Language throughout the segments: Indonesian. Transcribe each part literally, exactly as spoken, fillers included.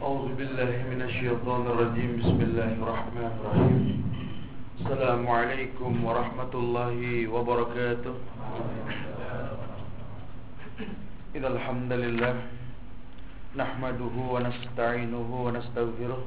أعوذ بالله من الشيطان الرجيم. بسم الله الرحمن الرحيم. السلام عليكم ورحمة الله وبركاته. إن الحمد لله نحمده ونستعينه ونستغفره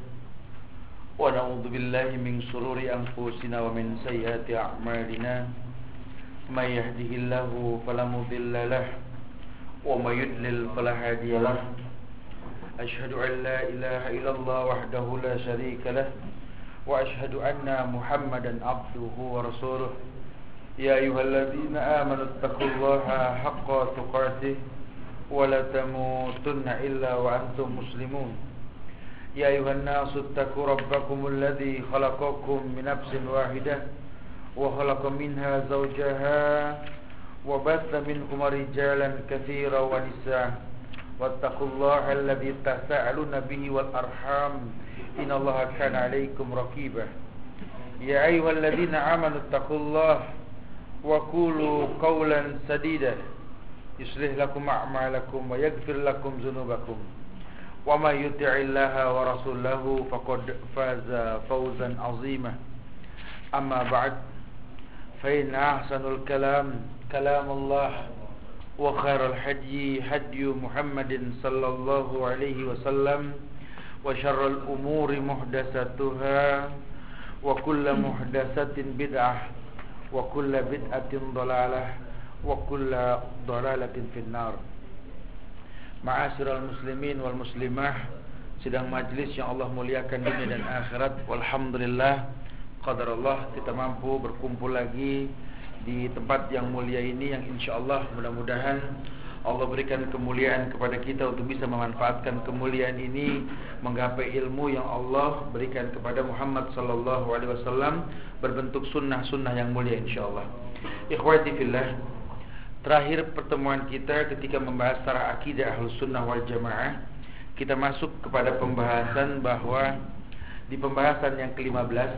ونعوذ بالله من شرور أنفسنا ومن سيئات أعمالنا. من يهده الله فلا مضل له ومن يضلل فلا هادي له. أشهد أن لا إله إلا الله وحده لا شريك له وأشهد أن محمدا عبده ورسوله. يا أيها الذين آمنوا اتقوا الله حق تقاته ولا تموتن إلا وأنتم مسلمون. يا أيها الناس اتقوا ربكم الذي خلقكم من نفس واحدة وخلق منها زوجها وبث منهما رجالا كثيرا ونساء واتقوا الله الذي تساءلون به والأرحام إن الله كان عليكم رقيبا. يا أيها الذين آمنوا اتقوا الله وقولوا قولا سديدا يصلح لكم أعمالكم ويغفر لكم ذنوبكم ومن يطع الله ورسوله فقد فاز فوزا عظيما. أما بعد فإن أحسن الكلام كلام الله وخير الهدي هدي محمد صلى الله عليه وسلم وشر الأمور محدثاتها وكل محدثة بدعة وكل بدعة ضلالة وكل ضلالة في النار. Ma'asyiral muslimin wal muslimah, sidang majlis yang Allah muliakan dunia dan akhirat. Walhamdulillah, qadarullah kita mampu berkumpul lagi di tempat yang mulia ini, yang insyaallah mudah-mudahan Allah berikan kemuliaan kepada kita untuk bisa memanfaatkan kemuliaan ini, menggapai ilmu yang Allah berikan kepada Muhammad sallallahu alaihi wasallam berbentuk sunnah-sunnah yang mulia insyaallah. Ikhwati fillah, terakhir pertemuan kita ketika membahas tentang akidah Ahlus Sunnah wal Jamaah, kita masuk kepada pembahasan bahwa di pembahasan yang kelima belas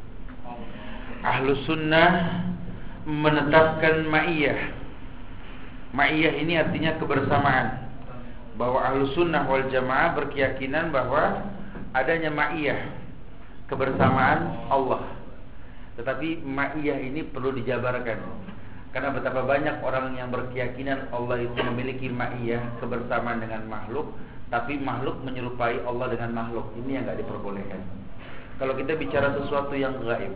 Ahlus Sunnah menetapkan ma'iyah. Ma'iyah ini artinya kebersamaan. Bahwa Ahlus Sunnah wal Jamaah berkeyakinan bahwa adanya ma'iyah, kebersamaan Allah. Tetapi ma'iyah ini perlu dijabarkan, karena betapa banyak orang yang berkeyakinan Allah itu memiliki ma'iyah, kebersamaan dengan makhluk, tapi makhluk menyerupai Allah dengan makhluk. Ini yang gak diperbolehkan. Kalau kita bicara sesuatu yang gaib,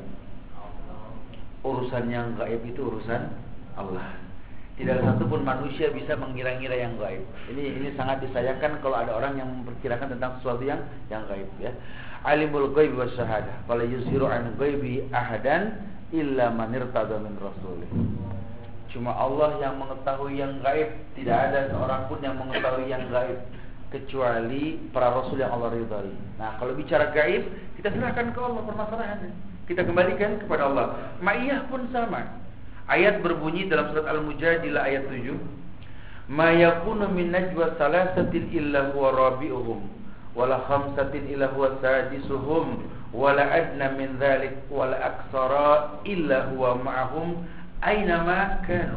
urusan yang gaib itu urusan Allah. Tidak ada satupun manusia bisa mengira-ngira yang gaib. Ini ini sangat disayangkan kalau ada orang yang memperkirakan tentang sesuatu yang yang gaib, ya. Alimul ghaib wa syahadah, fala yuzhiru an ghaibi ahadan illa man irtada min rasulih. Cuma Allah yang mengetahui yang gaib, tidak ada seorang pun yang mengetahui yang gaib kecuali para rasul yang Allah ridhai. Nah, kalau bicara gaib, kita serahkan ke Allah permasalahannya. Kita kembalikan kepada Allah. Ma'iyah pun sama. Ayat berbunyi dalam surat Al-Mujadilah ayat tujuh, "Ma yakunu min najwa salasatin illa huwa rabi'uhum wala khamsatin illa huwa sadisuhum wala adna min dzalik wala aksara illa huwa ma'ahum aina ma kanu."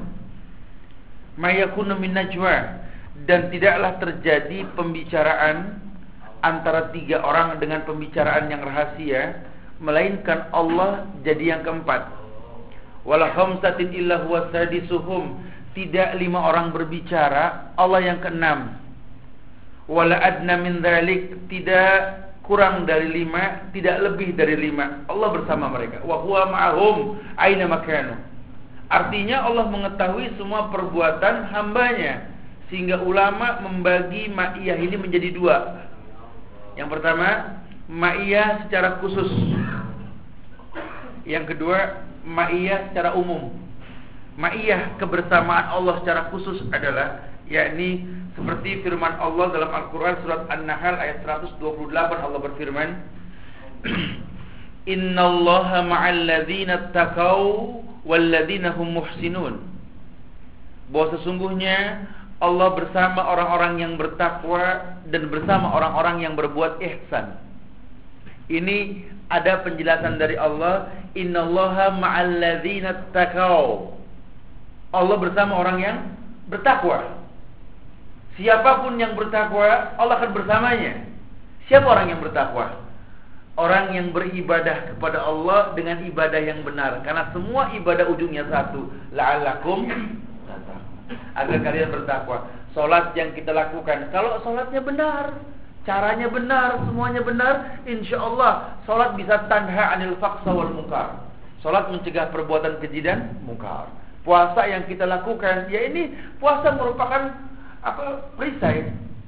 Ma yakunu min najwa, dan tidaklah terjadi pembicaraan antara tiga orang dengan pembicaraan yang rahasia, melainkan Allah jadi yang keempat. Wala khamsatin illa huwa sadisuhum, tidak lima orang berbicara, Allah yang keenam. Wala adna min dzalik, tidak kurang dari lima, tidak lebih dari lima, Allah bersama mereka. Wa huwa ma'ahum aina makanu. Artinya Allah mengetahui semua perbuatan hambanya, sehingga ulama membagi ma'iyah ini menjadi dua. Yang pertama, ma'iyah secara khusus. Yang kedua, ma'iyah secara umum. Ma'iyah kebersamaan Allah secara khusus adalah, yakni seperti firman Allah dalam Al-Quran surat An-Nahl ayat seratus dua puluh delapan, Allah berfirman, "Innallaha ma'al ladzina taqaw wal ladzina hum muhsinun." Bahwa sesungguhnya Allah bersama orang-orang yang bertakwa dan bersama orang-orang yang berbuat ihsan. Ini ada penjelasan dari Allah, "Innallaha ma'al ladzina taqaw." Allah bersama orang yang bertakwa. Siapapun yang bertakwa, Allah akan bersamanya. Siapa orang yang bertakwa? Orang yang beribadah kepada Allah dengan ibadah yang benar. Karena semua ibadah ujungnya satu, la'allakum tattaqun, agar kalian bertakwa. Salat yang kita lakukan, kalau salatnya benar, caranya benar, semuanya benar, insya Allah salat bisa tanha anil faqsa wal munkar. Salat mencegah perbuatan keji dan munkar. Puasa yang kita lakukan, ya ini puasa merupakan apa? Perisai,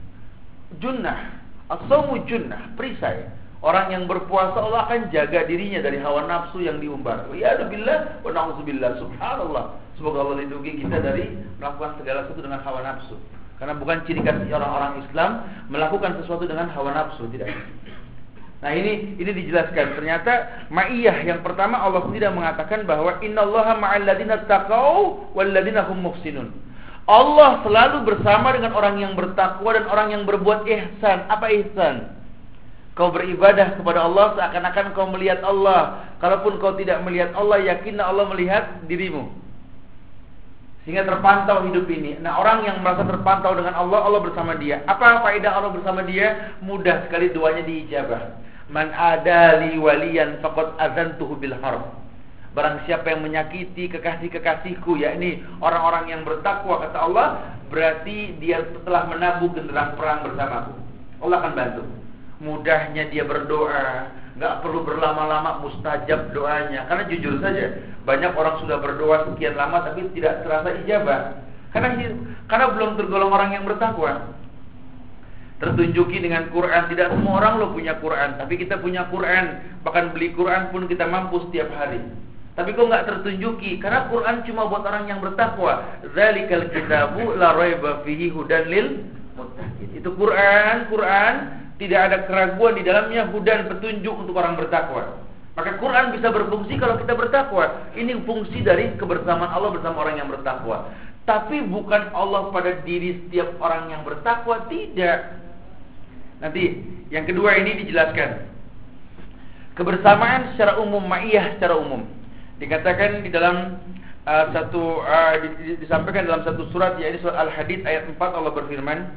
junnah, as-shaumu junnah, perisai. Orang yang berpuasa Allah akan jaga dirinya dari hawa nafsu yang diumbar. Ya billah wa na'udzubillah. Subhanallah. Semoga Allah lindungi kita dari melakukan segala sesuatu dengan hawa nafsu. Karena bukan ciri khas orang-orang Islam melakukan sesuatu dengan hawa nafsu, tidak. Nah, ini ini dijelaskan. Ternyata ma'iyah yang pertama Allah sendiri mengatakan bahwa innallaha ma'al ladzina taqau wal ladzina hum muhsinun. Allah selalu bersama dengan orang yang bertakwa dan orang yang berbuat ihsan. Apa ihsan? Kau beribadah kepada Allah seakan-akan kau melihat Allah. Kalaupun kau tidak melihat Allah, yakinlah Allah melihat dirimu. Sehingga terpantau hidup ini. Nah, orang yang merasa terpantau dengan Allah, Allah bersama dia. Apa faedah Allah bersama dia? Mudah sekali doanya diijabah. Man adali waliyan faqad azantuhu bil harb. Barang siapa yang menyakiti kekasih-kekasihku, yakni orang-orang yang bertakwa, kata Allah, berarti dia telah menabuh genderang perang bersamaku. Allah akan bantu. Mudahnya dia berdoa, nggak perlu berlama-lama, mustajab doanya. Karena jujur saja, banyak orang sudah berdoa sekian lama tapi tidak terasa ijabah. Karena karena belum tergolong orang yang bertakwa. Tertunjuki dengan Quran. Tidak semua orang lo punya Quran, tapi kita punya Quran. Bahkan beli Quran pun kita mampu setiap hari. Tapi kok nggak tertunjuki? Karena Quran cuma buat orang yang bertakwa. Dzalikal kitabu la raiba fihi hudan lil muttaqin. Itu Quran, Quran tidak ada keraguan di dalamnya, hudan, petunjuk untuk orang bertakwa. Maka Quran bisa berfungsi kalau kita bertakwa. Ini fungsi dari kebersamaan Allah bersama orang yang bertakwa. Tapi bukan Allah pada diri setiap orang yang bertakwa, tidak. Nanti yang kedua ini dijelaskan. Kebersamaan secara umum, ma'iyah secara umum. Dikatakan di dalam uh, satu uh, disampaikan dalam satu surat, yaitu surat Al-Hadid ayat empat, Allah berfirman,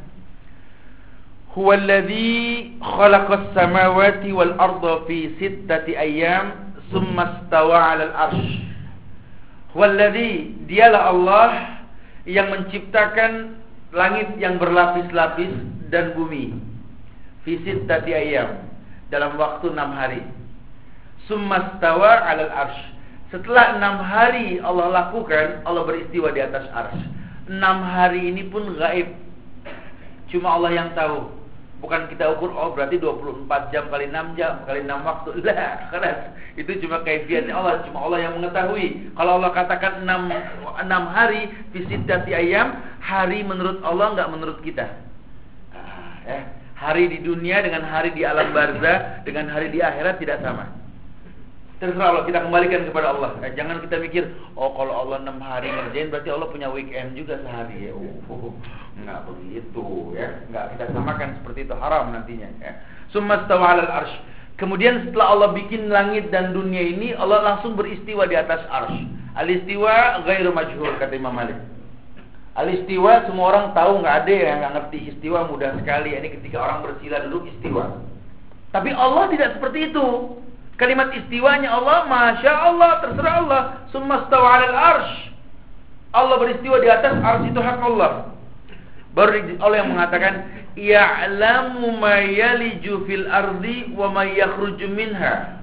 Huwallazi khalaqas samawati wal arda fi sittati ayyam tsumma istawa 'alal arsy. Huwallazi, dialah Allah yang menciptakan langit yang berlapis-lapis dan bumi fi sittati ayyam, dalam waktu enam hari. Tsumma istawa 'alal arsy. Setelah enam hari Allah lakukan, Allah beristiwa di atas arsy. Enam hari ini pun gaib, cuma Allah yang tahu. Bukan kita ukur, oh berarti dua puluh empat jam kali enam jam kali enam waktu. Lah, keras. Itu cuma kaifiatnya Allah, cuma Allah yang mengetahui. Kalau Allah katakan enam, enam hari fi sittati ayyam, hari menurut Allah, enggak menurut kita. Ah, eh, hari di dunia dengan hari di alam barzah dengan hari di akhirat tidak sama. Terserah Allah, kita kembalikan kepada Allah. Eh, jangan kita mikir, oh kalau Allah enam hari ngerjain berarti Allah punya weekend juga sehari ya. Oh, enggak begitu ya. Enggak kita samakan seperti itu, haram nantinya ya. Summa stawa 'alal arsy. Kemudian setelah Allah bikin langit dan dunia ini, Allah langsung beristiwa di atas arsy. Al-istiwa ghairu majhul, kata Imam Malik. Al-istiwa semua orang tahu, enggak ada yang enggak ngerti istiwa, mudah sekali. Ini ketika orang bersila duduk istiwa. Tapi Allah tidak seperti itu. Kalimat istiwanya Allah, Masya Allah, terserah Allah. Summa stawa 'alal arsy. Allah beristiwa di atas arsy, itu hak Allah. Baru Allah yang mengatakan, Ya'lamu ma yaliju fil ardi wa ma yakhruju minha.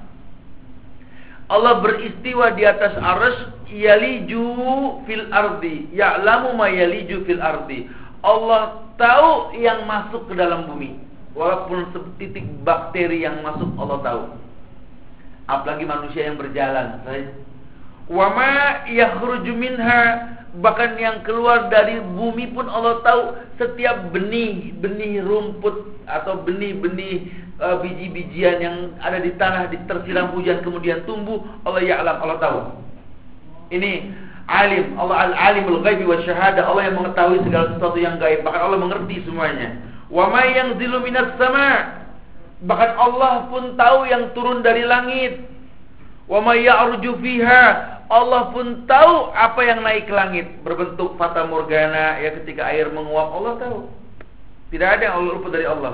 Allah beristiwa di atas arsy, yaliju fil ardi. Ya'lamu ma yaliju fil ardi. Allah tahu yang masuk ke dalam bumi. Walaupun setitik bakteri yang masuk, Allah tahu. Apalagi manusia yang berjalan. Wa ma yakhruju minha, bahkan yang keluar dari bumi pun Allah tahu. Setiap benih, benih rumput atau benih-benih uh, biji-bijian yang ada di tanah, ditersiram hujan kemudian tumbuh, Allah ya'lam, Allah tahu. Ini alim, Allah al-alimul ghaibi wasyahada, Allah yang mengetahui segala sesuatu yang gaib, bahkan Allah mengerti semuanya. Wa ma yanzilu minas sama', bahkan Allah pun tahu yang turun dari langit. Wa may ya'ruju fiha, Allah pun tahu apa yang naik ke langit berbentuk fata morgana, ya ketika air menguap, Allah tahu. Tidak ada yang Allah luput dari Allah.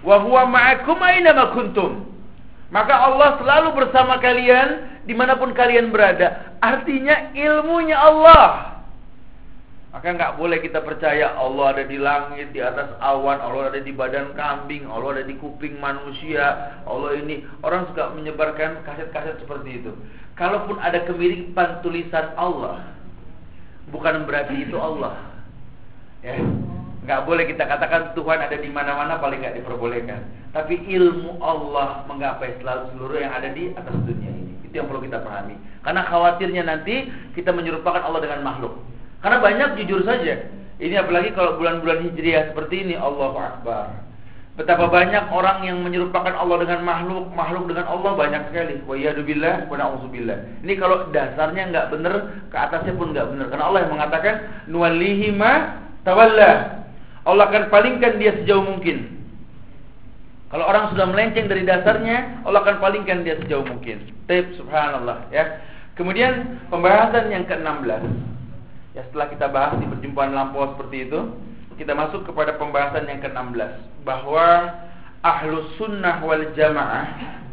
Wa huwa ma'akum aina ma kuntum. Maka Allah selalu bersama kalian dimanapun kalian berada. Artinya ilmunya Allah. Maka nggak boleh kita percaya Allah ada di langit, di atas awan, Allah ada di badan kambing, Allah ada di kuping manusia, Allah ini. Orang suka menyebarkan kaset-kaset seperti itu. Kalaupun ada kemiripan tulisan Allah, bukan berarti itu Allah. Ya, nggak boleh kita katakan Tuhan ada di mana-mana, paling nggak diperbolehkan. Tapi ilmu Allah menggapai selalu seluruh yang ada di atas dunia ini. Itu yang perlu kita pahami. Karena khawatirnya nanti kita menyerupakan Allah dengan makhluk. Karena banyak, jujur saja, ini apalagi kalau bulan-bulan Hijriah seperti ini, Allahu Akbar. Betapa banyak orang yang menyerupakan Allah dengan makhluk, makhluk dengan Allah banyak sekali. Wa yadubillah wa na'udzubillah. Ini kalau dasarnya nggak benar, ke atasnya pun nggak benar. Karena Allah yang mengatakan nuwallihi ma tawalla. Allah akan palingkan dia sejauh mungkin. Kalau orang sudah melenceng dari dasarnya, Allah akan palingkan dia sejauh mungkin. Taib, subhanallah, ya. Kemudian pembahasan yang ke enam belas. Ya, setelah kita bahas di perjumpaan lampau seperti itu, kita masuk kepada pembahasan yang ke enam belas, bahwa Ahlus Sunnah wal Jamaah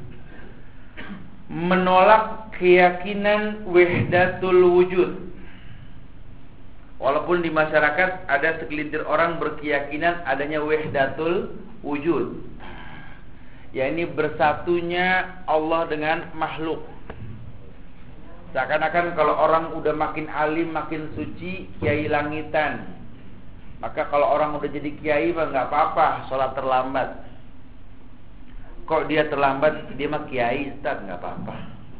menolak keyakinan wahdatul wujud. Walaupun di masyarakat ada segelintir orang berkeyakinan adanya wahdatul wujud, ya, ini bersatunya Allah dengan makhluk. Seakan-akan kalau orang udah makin alim, makin suci, kiai langitan. Maka kalau orang udah jadi kiai mah nggak apa-apa, sholat terlambat. Kok dia terlambat, dia mah kiai, Ustaz, nggak apa-apa.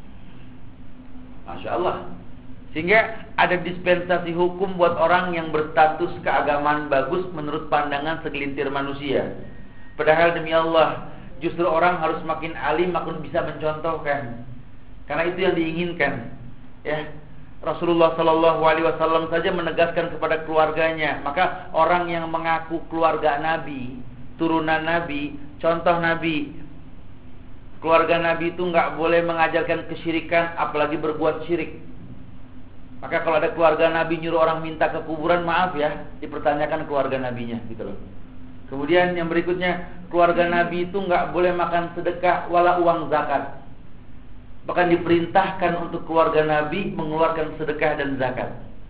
Masya Allah. Sehingga ada dispensasi hukum buat orang yang berstatus keagamaan bagus menurut pandangan segelintir manusia. Padahal demi Allah, justru orang harus makin alim, makin bisa mencontohkan. Karena itu yang diinginkan. Ya, Rasulullah Shallallahu Alaihi Wasallam saja menegaskan kepada keluarganya. Maka orang yang mengaku keluarga Nabi, turunan Nabi, contoh Nabi, keluarga Nabi itu nggak boleh mengajarkan kesyirikan, apalagi berbuat syirik. Maka kalau ada keluarga Nabi nyuruh orang minta ke kuburan, maaf ya, dipertanyakan keluarga Nabinya, gitu loh. Kemudian yang berikutnya, keluarga Nabi itu nggak boleh makan sedekah wala uang zakat. Bahkan diperintahkan untuk keluarga Nabi mengeluarkan sedekah dan zakat.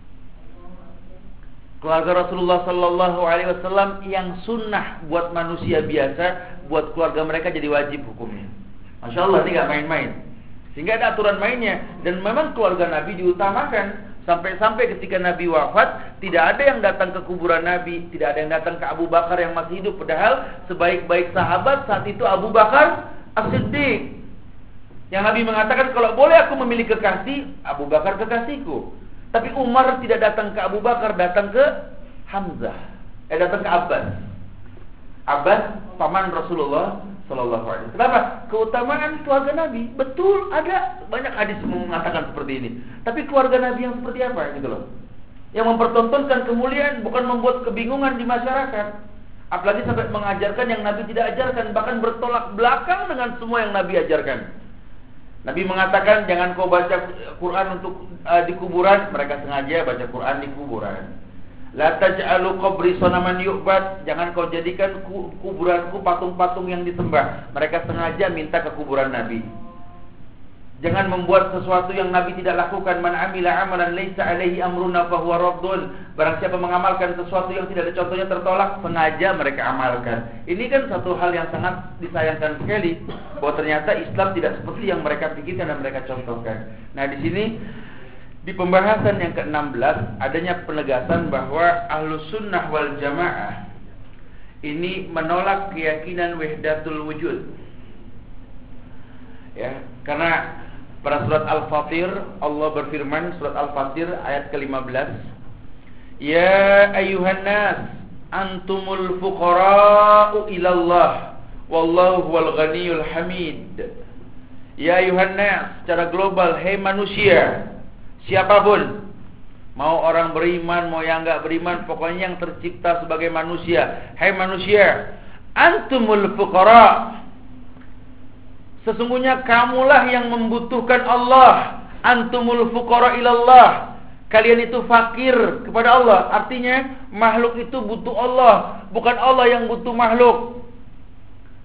Keluarga Rasulullah Sallallahu Alaihi Wasallam yang sunnah buat manusia biasa, buat keluarga mereka jadi wajib hukumnya. Masya Allah, ini gak main-main. Sehingga ada aturan mainnya. Dan memang keluarga Nabi diutamakan. Sampai-sampai ketika Nabi wafat, tidak ada yang datang ke kuburan Nabi, tidak ada yang datang ke Abu Bakar yang masih hidup. Padahal sebaik-baik sahabat saat itu Abu Bakar As-Siddiq. Yang Nabi mengatakan, kalau boleh aku memilih kekasih, Abu Bakar kekasihku. Tapi Umar tidak datang ke Abu Bakar, datang ke Hamzah. Eh datang ke Abbas. Abbas paman Rasulullah Sallallahu Alaihi Wasallam. Kenapa? Keutamaan keluarga Nabi. Betul, ada banyak hadis mengatakan seperti ini. Tapi keluarga Nabi yang seperti apa gitu loh. Yang mempertontonkan kemuliaan, bukan membuat kebingungan di masyarakat. Apalagi sampai mengajarkan yang Nabi tidak ajarkan, bahkan bertolak belakang dengan semua yang Nabi ajarkan. Nabi mengatakan jangan kau baca Quran untuk uh, di kuburan, mereka sengaja baca Quran di kuburan. La taj'alu qabri sanaman yu'bad, jangan kau jadikan kuburanku patung-patung yang disembah. Mereka sengaja minta ke kuburan Nabi. Jangan membuat sesuatu yang Nabi tidak lakukan. Man amila amalan laisa alaihi amruna fahuwa raddun. Barang siapa mengamalkan sesuatu yang tidak ada contohnya tertolak, sengaja mereka amalkan. Ini kan satu hal yang sangat disayangkan sekali, bahwa ternyata Islam tidak seperti yang mereka pikirkan dan mereka contohkan. Nah, di sini di pembahasan yang ke enam belas adanya penegasan bahwa Ahlus Sunnah wal Jamaah ini menolak keyakinan wahdatul wujud. Ya, karena pada surat Al-Fatir Allah berfirman, surat Al-Fatir ayat ke lima belas, ya ayyuhan nas antumul fuqara'u ilallah wallahu wal ghaniyul hamid. Ya ayyuhan nas, secara global, hai manusia, siapapun, mau orang beriman, mau yang enggak beriman, pokoknya yang tercipta sebagai manusia, hai manusia, antumul fuqara', sesungguhnya kamulah yang membutuhkan Allah. Antumul fuqara ilallah, kalian itu fakir kepada Allah. Artinya makhluk itu butuh Allah, bukan Allah yang butuh makhluk.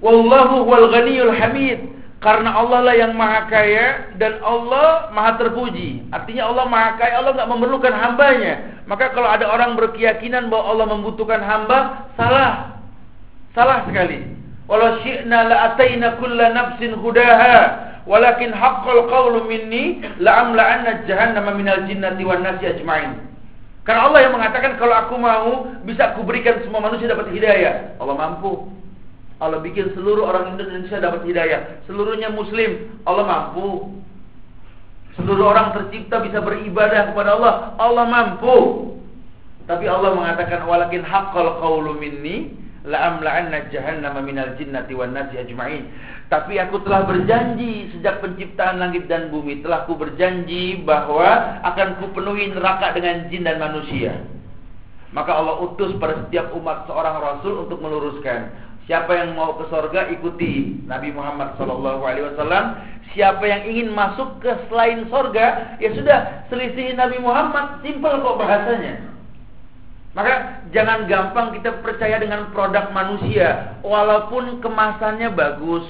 Wallahu wal ghaniyul hamid. Karena Allah lah yang maha kaya dan Allah maha terpuji. Artinya Allah maha kaya, Allah enggak memerlukan hambanya. Maka kalau ada orang berkeyakinan bahwa Allah membutuhkan hamba, salah. Salah sekali. Walau syi'na la'ataina kulla nafsin hudaha, walakin haqqal qawlu minni la'amla'anna jahannama minal jinnati wan nasi ajma'in. Karena Allah yang mengatakan kalau aku mau bisa aku berikan semua manusia dapat hidayah. Allah mampu. Allah bikin seluruh orang Indonesia dapat hidayah. Seluruhnya muslim, Allah mampu. Seluruh orang tercipta bisa beribadah kepada Allah, Allah mampu. Tapi Allah mengatakan walakin haqqal qawlu minni la'amla'anna jahannama minal jinnati wan nasi ajma'in. Tapi aku telah berjanji sejak penciptaan langit dan bumi, telah ku berjanji bahwa akan ku penuhi neraka dengan jin dan manusia. Maka Allah utus pada setiap umat seorang rasul untuk meluruskan. Siapa yang mau ke sorga ikuti Nabi Muhammad sallallahu alaihi wasallam. Siapa yang ingin masuk ke selain sorga, ya sudah selisihi Nabi Muhammad. Simpel kok bahasanya. Maka jangan gampang kita percaya dengan produk manusia, walaupun kemasannya bagus.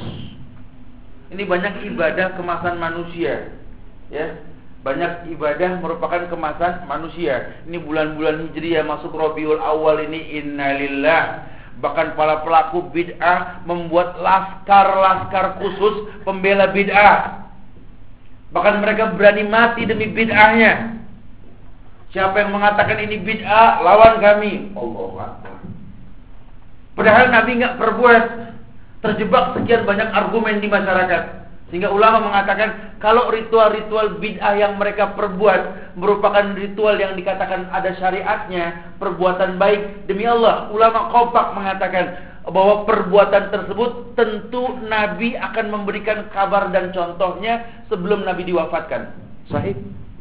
Ini banyak ibadah kemasan manusia, ya. Banyak ibadah merupakan kemasan manusia. Ini bulan-bulan Hijriah masuk Rabiul Awal ini, innalillah. Bahkan para pelaku bid'ah membuat laskar-laskar khusus pembela bid'ah. Bahkan mereka berani mati demi bid'ahnya. Siapa yang mengatakan ini bid'ah, lawan kami. Allahu Akbar. Padahal Nabi enggak perbuat. Terjebak sekian banyak argumen di masyarakat. Sehingga ulama mengatakan kalau ritual-ritual bid'ah yang mereka perbuat merupakan ritual yang dikatakan ada syariatnya, perbuatan baik, demi Allah, ulama kompak mengatakan bahwa perbuatan tersebut tentu Nabi akan memberikan kabar dan contohnya sebelum Nabi diwafatkan. Sahih.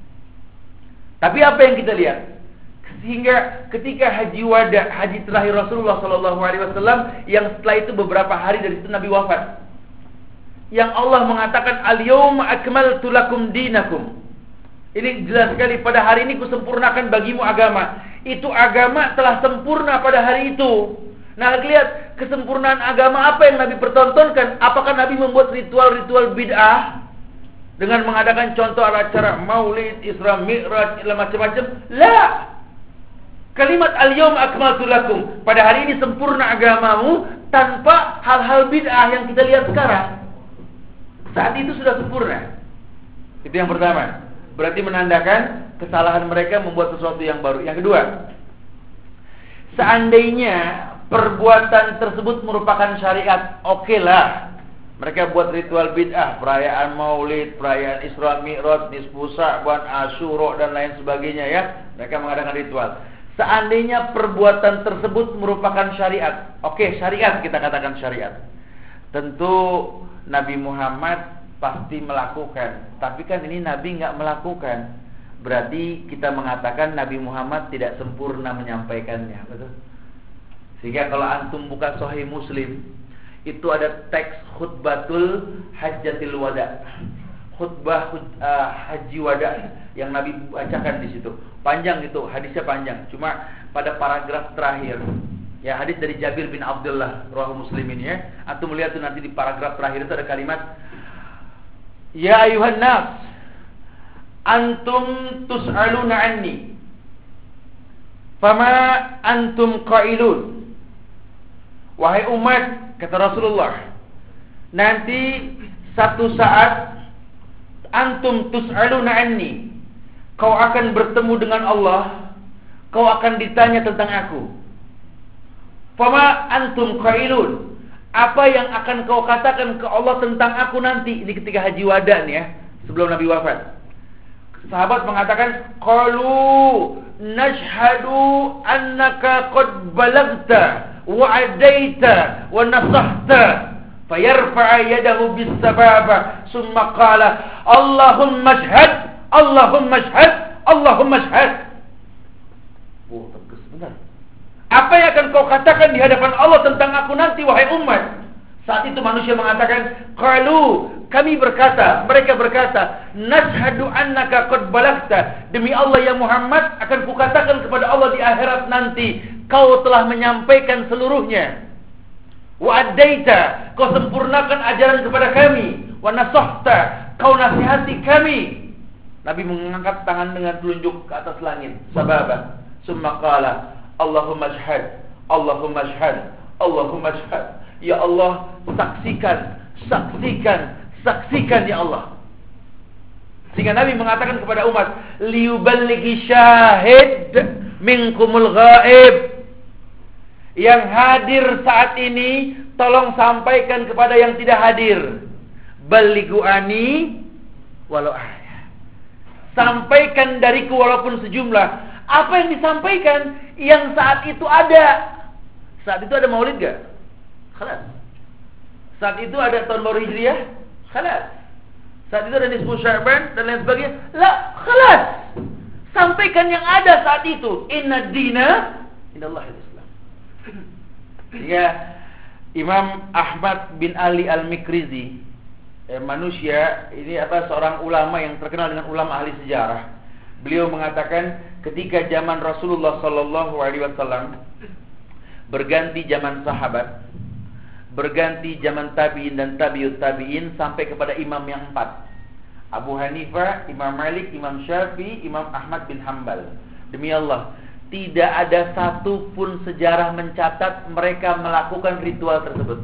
Tapi apa yang kita lihat? Sehingga ketika haji wada, haji terakhir Rasulullah sallallahu alaihi wasallam, yang setelah itu beberapa hari dari itu Nabi wafat, yang Allah mengatakan al-yawma akmaltu lakum dinakum. Ini jelas sekali, pada hari ini kusempurnakan bagimu agama. Itu agama telah sempurna pada hari itu. Nah, lihat kesempurnaan agama apa yang Nabi pertontonkan. Apakah Nabi membuat ritual-ritual bid'ah dengan mengadakan contoh acara Maulid, Isra Mi'raj, macam-macam? La. Kalimat al-yawma akmaltu lakum, pada hari ini sempurna agamamu, tanpa hal-hal bid'ah yang kita lihat sekarang. Saat itu sudah sempurna. Itu yang pertama. Berarti menandakan kesalahan mereka membuat sesuatu yang baru. Yang kedua, seandainya perbuatan tersebut merupakan syariat, oke lah. Mereka buat ritual bid'ah, perayaan Maulid, perayaan Isra Mi'raj, Nisfu Sya'ban, Asyura dan lain sebagainya, ya. Mereka mengadakan ritual. Seandainya perbuatan tersebut merupakan syariat, oke, syariat, kita katakan syariat. Tentu Nabi Muhammad pasti melakukan. Tapi kan ini Nabi enggak melakukan. Berarti kita mengatakan Nabi Muhammad tidak sempurna menyampaikannya, betul? Sehingga kalau antum buka Sahih Muslim, itu ada teks khutbatul hajjatil wada. Khutbah uh, haji wada yang Nabi bacakan di situ. Panjang gitu, hadisnya panjang. Cuma pada paragraf terakhir, ya, hadis dari Jabir bin Abdullah, rawahu Muslim ini, ya. Antum melihat tuh nanti di paragraf terakhir itu ada kalimat, ya ayuhan nas, antum tus'aluna anni, fama antum qailun. Wahai umat, kata Rasulullah, nanti satu saat antum tus'aluna anni, kau akan bertemu dengan Allah, kau akan ditanya tentang aku. Fama antum qailun, apa yang akan kau katakan ke Allah tentang aku nanti? Ini ketika haji wada nih, ya, sebelum Nabi wafat. Sahabat mengatakan, qalu nashhadu annaka qad balagta wa adaita wa nasahta. Fayarfa'a yadahu bis-sababa, summa qala Allahumma shhad, Allahumma shhad, Allahumma shhad. Oh, tegas benar. Apa yang akan kau katakan di hadapan Allah tentang aku nanti, wahai umat? Saat itu manusia mengatakan, qalu, kami berkata, mereka berkata, nashhadu annaka qad balagta, demi Allah ya Muhammad, akan kukatakan kepada Allah di akhirat nanti, kau telah menyampaikan seluruhnya. Wa addaita, kau sempurnakan ajaran kepada kami. Wa nasahta, kau nasihati kami. Nabi mengangkat tangan dengan telunjuk ke atas langit. Sababa. Summa qala, Allahumma syhad, Allahumma syhad, Allahumma syhad. Ya Allah, saksikan, saksikan, saksikan ya Allah. Sehingga Nabi mengatakan kepada umat, liyuballighi syahid minkumul ghaib. Yang hadir saat ini tolong sampaikan kepada yang tidak hadir. Ballighu ani walau ayat. Sampaikan dariku walaupun sejumlah. Apa yang disampaikan? Yang saat itu ada. Saat itu ada maulid gak? Khalas. Saat itu ada tahun baru Hijriah? Khalas. Saat itu ada nisfu Sya'ban dan lain sebagainya. La, khalas. Sampaikan yang ada saat itu. Inna dina indallahil Islam. Sehingga Imam Ahmad bin Ali Al-Mikrizi, eh, manusia ini apa seorang ulama yang terkenal dengan ulama ahli sejarah. Beliau mengatakan ketika zaman Rasulullah sallallahu alaihi wasallam berganti zaman sahabat, berganti zaman tabi'in dan tabi'ut tabi'in sampai kepada imam yang empat. Abu Hanifah, Imam Malik, Imam Syafi'i, Imam Ahmad bin Hanbal. Demi Allah, tidak ada satu pun sejarah mencatat mereka melakukan ritual tersebut.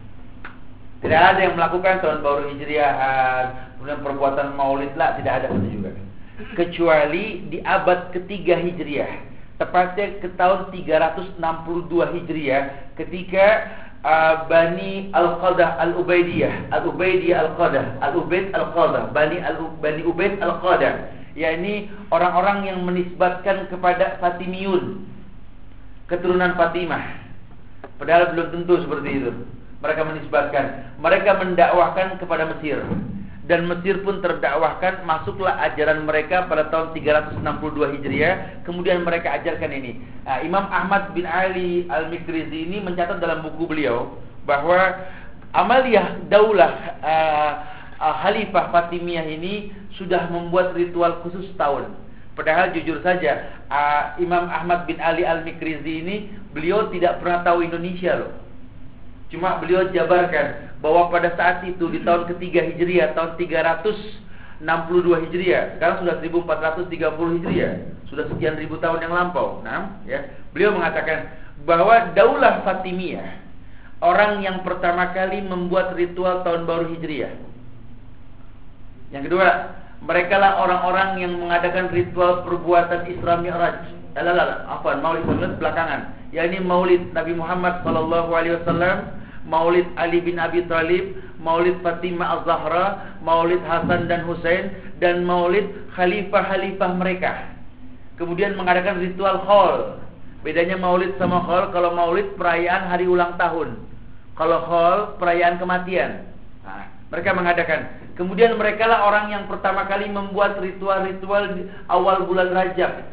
Tidak ada yang melakukan tahun baru Hijriah, kemudian perbuatan maulid lah, tidak ada satu juga. Kecuali di abad ketiga Hijriah, tepatnya ke tahun tiga ratus enam puluh dua Hijriah, ketika Uh, Bani Al-Qadah Al-Ubaidiyah Al-Ubaidiyah Al-Qadah Al-Ubaid Al-Qadah Bani Al Bani Ubaid Al-Qadah, yakni orang-orang yang menisbatkan kepada Fatimiyun, keturunan Fatimah. Padahal belum tentu seperti itu. Mereka menisbatkan, mereka mendakwahkan kepada Mesir. Dan Mesir pun terdakwahkan, masuklah ajaran mereka pada tahun tiga ratus enam puluh dua Hijriah. Kemudian mereka ajarkan ini. Nah, Imam Ahmad bin Ali Al-Mikrizi ini mencatat dalam buku beliau bahwa amaliyah daulah uh, uh, Khalifah Fatimiyah ini sudah membuat ritual khusus setahun. Padahal jujur saja uh, Imam Ahmad bin Ali Al-Mikrizi ini beliau tidak pernah tahu Indonesia loh. Cuma beliau jabarkan bahwa pada saat itu di tahun ketiga Hijriah, tahun tiga ratus enam puluh dua Hijriah, sekarang sudah seribu empat ratus tiga puluh Hijriah, sudah sekian ribu tahun yang lampau. Nah, ya, beliau mengatakan bahwa daulah Fatimiyah, orang yang pertama kali membuat ritual tahun baru Hijriah. Yang kedua, mereka lah orang-orang yang mengadakan ritual perbuatan Isra Mi'raj. Alalala, afwan, Maulid Islam belakangan. Yakni Maulid Nabi Muhammad sallallahu alaihi wasallam, Maulid Ali bin Abi Thalib, Maulid Fatimah Az-Zahra, Maulid Hasan dan Husain, dan Maulid khalifah-khalifah mereka. Kemudian mengadakan ritual Khol. Bedanya Maulid sama Khol, kalau Maulid perayaan hari ulang tahun, kalau Khol perayaan kematian. Nah, mereka mengadakan. Kemudian mereka lah orang yang pertama kali membuat ritual-ritual di awal bulan Rajab.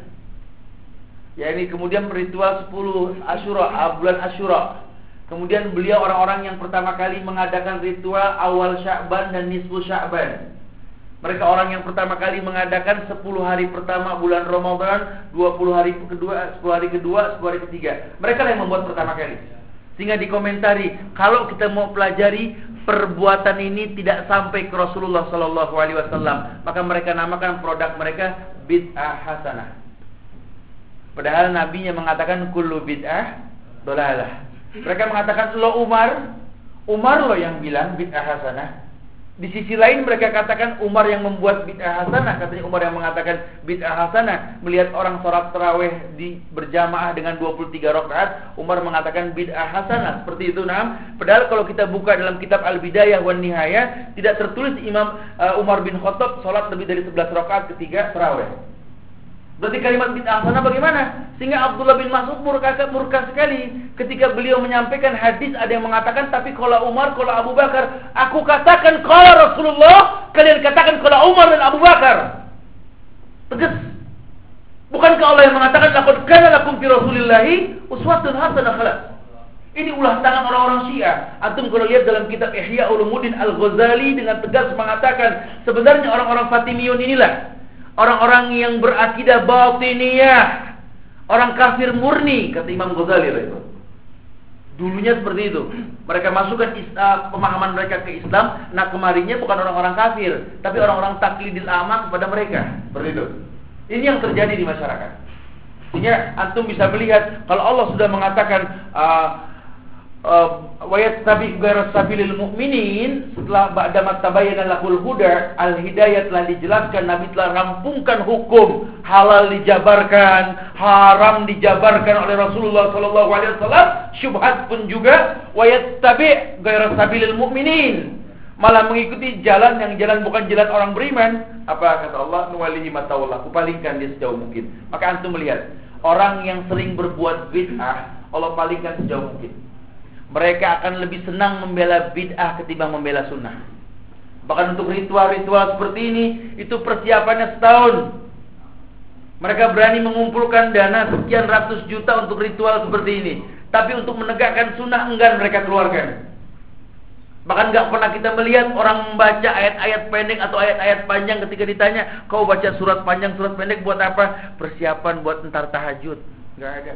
Ya, ini kemudian ritual sepuluh Asyura, bulan Asyura. Kemudian beliau orang-orang yang pertama kali mengadakan ritual awal Sya'ban dan nisfu Sya'ban. Mereka orang yang pertama kali mengadakan sepuluh hari pertama bulan Ramadan, dua puluh hari kedua, sepuluh hari kedua, sepuluh hari ketiga. Mereka yang membuat pertama kali. Sehingga dikomentari, kalau kita mau pelajari perbuatan ini tidak sampai ke Rasulullah sallallahu alaihi wasallam, maka mereka namakan produk mereka bid'ah hasanah. Padahal nabinya mengatakan kullu bid'ah dolalah. Mereka mengatakan lo Umar, Umar lo yang bilang bid'ah hasanah. Di sisi lain mereka katakan Umar yang membuat bid'ah hasanah. Katanya Umar yang mengatakan bid'ah hasanah. Melihat orang sholat tarawih di berjamaah dengan dua puluh tiga rakaat, Umar mengatakan bid'ah hasanah. Seperti itu, nah. Padahal kalau kita buka dalam kitab Al-Bidayah wan Nihayah, tidak tertulis Imam uh, Umar bin Khattab sholat lebih dari sebelas rakaat ketika tarawih. Berarti kalimat bid'ah hasanah bagaimana? Sehingga Abdullah bin Mas'ud murka, murka sekali ketika beliau menyampaikan hadis, ada yang mengatakan tapi kalau Umar, kalau Abu Bakar, aku katakan kalau Rasulullah, kalian katakan kalau Umar dan Abu Bakar. Tegas. Bukankah Allah yang mengatakan laqad kana lakum fi Rasulillahi uswatun hasanah khalas. Ini ulah tangan orang-orang Syiah. Antum kalau lihat dalam kitab Ihya Ulumuddin Al-Ghazali dengan tegas mengatakan sebenarnya orang-orang Fatimiyun inilah orang-orang yang berakidah batiniyah, orang kafir murni, kata Imam Ghazali itu. Dulunya seperti itu. Mereka masukkan uh, pemahaman mereka ke Islam. Nah kemarinya bukan orang-orang kafir, tapi orang-orang taklidil a'ma kepada mereka. Seperti itu. Ini yang terjadi di masyarakat. Sehingga antum bisa melihat kalau Allah sudah mengatakan wa yattabi' ghayra sabilil mu'minin, setelah ba'da ma tabayyana lahul huda, al-hidayah telah dijelaskan, Nabi telah rampungkan hukum, halal dijabarkan, haram dijabarkan oleh Rasulullah sallallahu alaihi wasallam, syubhat pun juga, wa yattabi' ghayra sabilil mu'minin, malah mengikuti jalan yang jalan bukan jalan orang beriman. Apa kata Allah? Nuwalihi ma tawalla, kupalingkan dia sejauh mungkin. Maka antum melihat orang yang sering berbuat bid'ah, Allah palingkan sejauh mungkin. Mereka akan lebih senang membela bid'ah ketimbang membela sunnah. Bahkan untuk ritual-ritual seperti ini, itu persiapannya setahun. Mereka berani mengumpulkan dana sekian ratus juta untuk ritual seperti ini. Tapi untuk menegakkan sunnah enggan mereka keluarkan. Bahkan gak pernah kita melihat orang membaca ayat-ayat pendek atau ayat-ayat panjang ketika ditanya, kau baca surat panjang, surat pendek buat apa? Persiapan buat entar tahajud. Gak ada.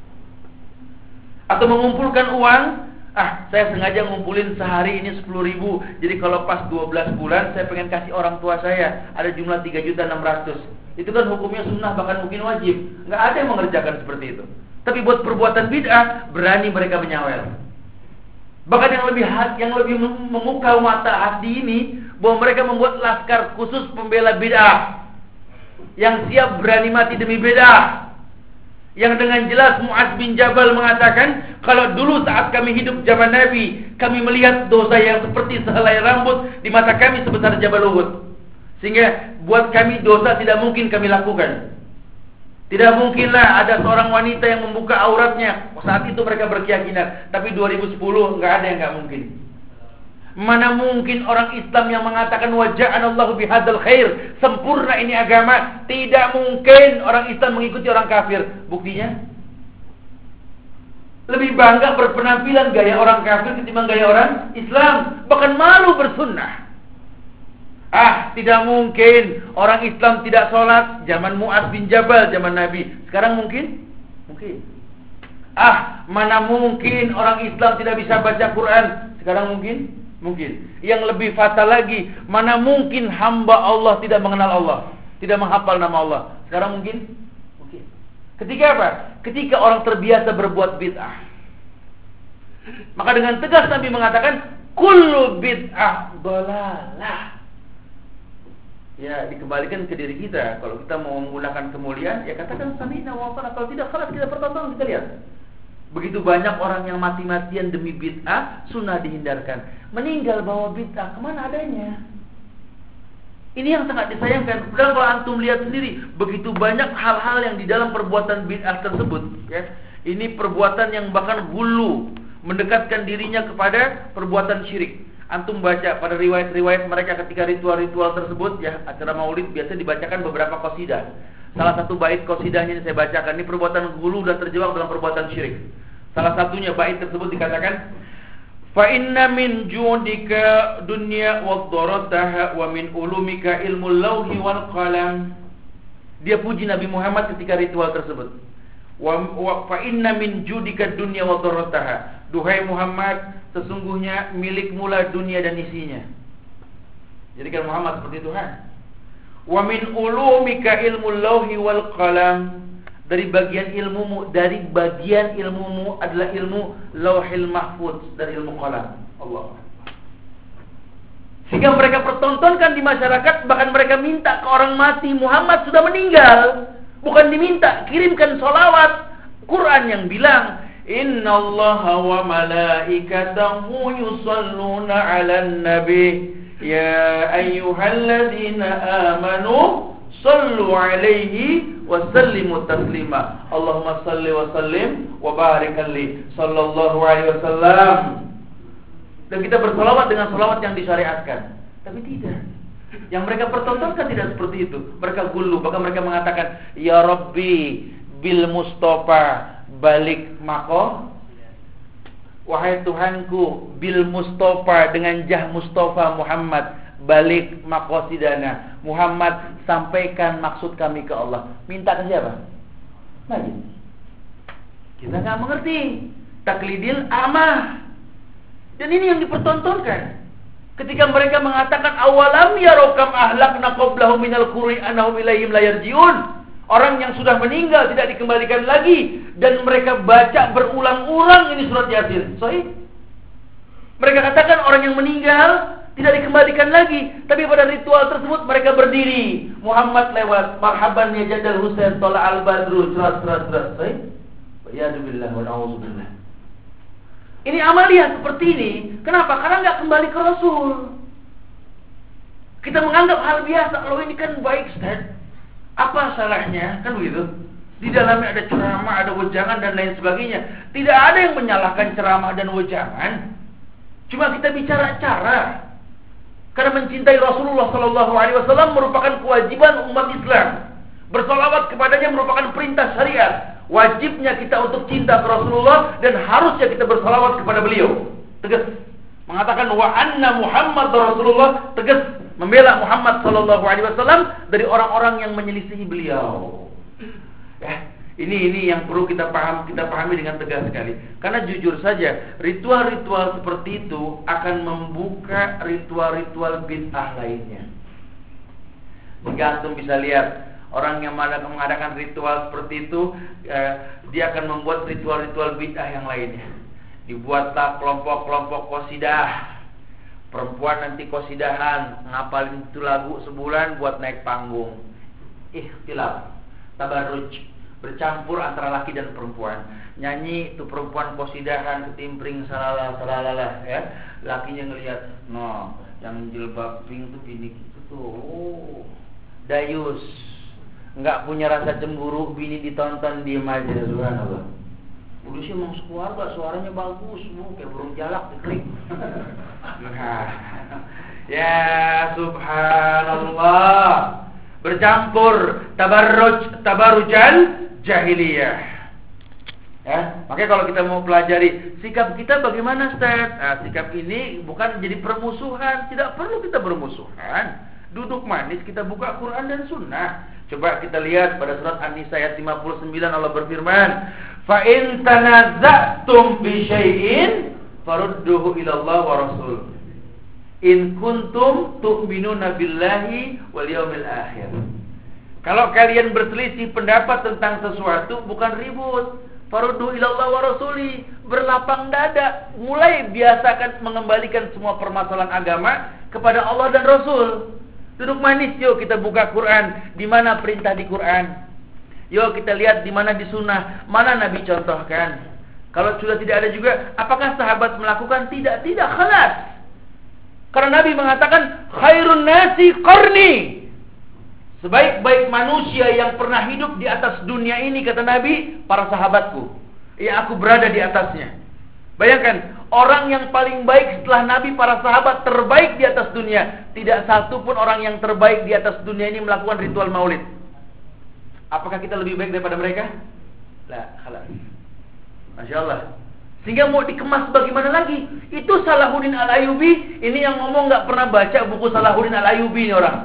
Atau mengumpulkan uang, ah saya sengaja ngumpulin sehari ini sepuluh ribu, jadi kalau pas dua belas bulan saya pengen kasih orang tua saya, ada jumlah tiga juta enam ratus. Itu kan hukumnya sunnah, bahkan mungkin wajib. Nggak ada yang mengerjakan seperti itu. Tapi buat perbuatan bid'ah, berani mereka menyawel. Bahkan yang lebih yang lebih memukau mata hati ini, bahwa mereka membuat laskar khusus pembela bid'ah, yang siap berani mati demi bid'ah. Yang dengan jelas Mu'adz bin Jabal mengatakan, kalau dulu saat kami hidup zaman Nabi, kami melihat dosa yang seperti sehelai rambut di mata kami sebesar Jabal Uhud. Sehingga buat kami dosa tidak mungkin kami lakukan. Tidak mungkinlah ada seorang wanita yang membuka auratnya. Saat itu mereka berkeyakinan. Tapi dua ribu sepuluh enggak ada yang enggak mungkin. Mana mungkin orang Islam yang mengatakan waja'anallahu bihadzal khair, sempurna ini agama. Tidak mungkin orang Islam mengikuti orang kafir. Buktinya lebih bangga berpenampilan gaya orang kafir ketimbang gaya orang Islam. Bahkan malu bersunnah. Ah, tidak mungkin orang Islam tidak sholat zaman Mu'adz bin Jabal, zaman Nabi. Sekarang mungkin? Mungkin. Ah, mana mungkin orang Islam tidak bisa baca Quran. Sekarang mungkin? Mungkin. Yang lebih fatal lagi, mana mungkin hamba Allah tidak mengenal Allah, tidak menghafal nama Allah. Sekarang mungkin? Mungkin. Ketika apa? Ketika orang terbiasa berbuat bid'ah. Maka dengan tegas Nabi mengatakan, kullu bid'ah dalalah. Ya, dikembalikan ke diri kita. Kalau kita mau menggunakan kemuliaan, ya katakan sami'na wa ata'na. Kalau tidak, salah kita pertonton, kita lihat. Begitu banyak orang yang mati-matian demi bid'ah, sunnah dihindarkan. Meninggal bawa bid'ah, kemana adanya? Ini yang sangat disayangkan. Dan kalau antum lihat sendiri, begitu banyak hal-hal yang di dalam perbuatan bid'ah tersebut, ya. Ini perbuatan yang bahkan hulu, mendekatkan dirinya kepada perbuatan syirik. Antum baca pada riwayat-riwayat mereka ketika ritual-ritual tersebut, ya, acara maulid biasa dibacakan beberapa qasidah. Salah satu bait qasidahnya yang saya bacakan, ini perbuatan hulu dan terjebak dalam perbuatan syirik. Salah satunya bait tersebut dikatakan, fa inna min judika dunya wa dharataha wa min ulumika ilmul lauhi wal qalam. Dia puji Nabi Muhammad ketika ritual tersebut. Wa, wa fa inna min judika dunya wa dharataha. Duhai Muhammad, sesungguhnya milik mula dunia dan isinya. Jadikan Muhammad seperti Tuhan. Wa min ulumika ilmul lauhi wal qalam. Dari bagian ilmumu, dari bagian ilmumu adalah ilmu lauhil mahfuz, dari ilmu qalam. Allah. Sehingga mereka pertontonkan di masyarakat, bahkan mereka minta ke orang mati, Muhammad sudah meninggal. Bukan diminta, kirimkan sholawat. Quran yang bilang, innallaha wa malaikatahu yusalluna 'alan nabi ya ayyuhalladzina amanu sallu 'alaihi wa sallimu taslima. Allahumma salli wa sallim wa barik alaihi sallallahu alaihi wasallam. Dan kita bersolawat dengan solawat yang disyariatkan. Tapi tidak. Yang mereka pertontonkan tidak seperti itu. Mereka gulu, bahkan mereka mengatakan, ya Rabbi bil Mustafa balik mako. Wahai Tuhanku, bil Mustafa, dengan jah Mustafa Muhammad, balik makosidana. Muhammad, sampaikan maksud kami ke Allah. Minta ke siapa? Lagi. Kita nggak mengerti. taklidil amah. Dan ini yang dipertontonkan. Ketika mereka mengatakan awalam yarokam ahlakna qablahum minal qurun annahum ilaihim la yarjiun. Orang yang sudah meninggal tidak dikembalikan lagi, dan mereka baca berulang-ulang ini surat Yasin. Sahih? Mereka katakan orang yang meninggal tidak dikembalikan lagi, tapi pada ritual tersebut mereka berdiri. Muhammad lewat, marhaban ya Jadal Husain tola al-badru, ceras ceras ceras. Sahih? Ya billah wa na'udzubillah. Ini amalia seperti ini. Kenapa? Karena nggak kembali ke Rasul. Kita menganggap hal biasa. Loh ini kan baik, Ustaz. Apa salahnya? Kan begitu. Di dalamnya ada ceramah, ada wejangan dan lain sebagainya. Tidak ada yang menyalahkan ceramah dan wejangan. Cuma kita bicara cara. Karena mencintai Rasulullah Sallallahu Alaihi Wasallam merupakan kewajiban umat Islam. Bersolawat kepadanya merupakan perintah syariat. Wajibnya kita untuk cinta ke Rasulullah, dan harusnya kita bersalawat kepada beliau. Tegas mengatakan wa anna Muhammad Rasulullah, tegas membela Muhammad sallallahu alaihi wasallam dari orang-orang yang menyelisihi beliau. Ya, ini ini yang perlu kita paham, kita pahami dengan tegas sekali. Karena jujur saja, ritual-ritual seperti itu akan membuka ritual-ritual bid'ah lainnya. Jika antum bisa lihat orang yang mengadakan ritual seperti itu, eh, dia akan membuat ritual-ritual bid'ah yang lainnya. Dibuatlah kelompok-kelompok qasidah. Perempuan nanti qasidahan, ngapalin itu lagu sebulan buat naik panggung. Ikhtilaf, tabarruj, bercampur antara laki dan perempuan. Nyanyi itu perempuan qasidahan, ketimpring salala salala ya. Lakinya ngelihat, no, yang jilbab pink tuh gini gitu tuh. Oh, dayus. Enggak punya rasa cemburu, bini ditonton diem aja, subhanallah. Udah sih emang sekeluarga, suaranya bagus, bu, kayak burung jalak diklik. Nah, ya subhanallah, bercampur tabarruj, tabarrujan jahiliyah. Ya, makanya kalau kita mau pelajari sikap kita bagaimana, Ustaz? Nah, sikap ini bukan jadi permusuhan, tidak perlu kita bermusuhan. Duduk manis, kita buka Quran dan Sunnah. Coba kita lihat pada surat An-Nisa ayat lima puluh sembilan, Allah berfirman, "Fa in tanaza'tum bi syai'in farudduhu ila Allah wa Rasul. In kuntum tu'minuna billahi wal yawmil akhir." Kalau kalian berselisih pendapat tentang sesuatu, bukan ribut. Farudduhu ila Allah wa Rasuli, berlapang dada, mulai biasakan mengembalikan semua permasalahan agama kepada Allah dan Rasul. Duduk manis, yuk kita buka Quran. Di mana perintah di Quran? Yuk kita lihat di mana di Sunnah, mana Nabi contohkan. Kalau sudah tidak ada juga, apakah sahabat melakukan? Tidak, tidak, khalas. Karena Nabi mengatakan khairun nasi qarni. Sebaik-baik manusia yang pernah hidup di atas dunia ini, kata Nabi, para sahabatku, yang aku berada di atasnya. Bayangkan, orang yang paling baik setelah Nabi, para sahabat terbaik di atas dunia. Tidak satu pun orang yang terbaik di atas dunia ini melakukan ritual maulid. Apakah kita lebih baik daripada mereka? Lah, khalas. Masya Allah. Sehingga mau dikemas bagaimana lagi? Itu Salahuddin Al-Ayyubi. Ini yang ngomong gak pernah baca buku Salahuddin Al-Ayyubi ini orang.